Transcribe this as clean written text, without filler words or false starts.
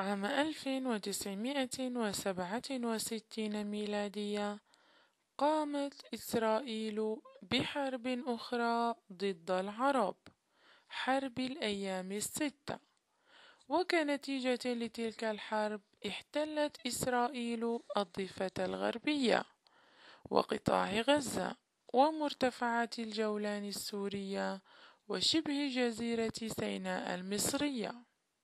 عام 1967 ميلادية قامت إسرائيل بحرب أخرى ضد العرب، حرب الأيام الستة. وكنتيجة لتلك الحرب احتلت إسرائيل الضفة الغربية وقطاع غزة ومرتفعات الجولان السورية وشبه جزيرة سيناء المصرية.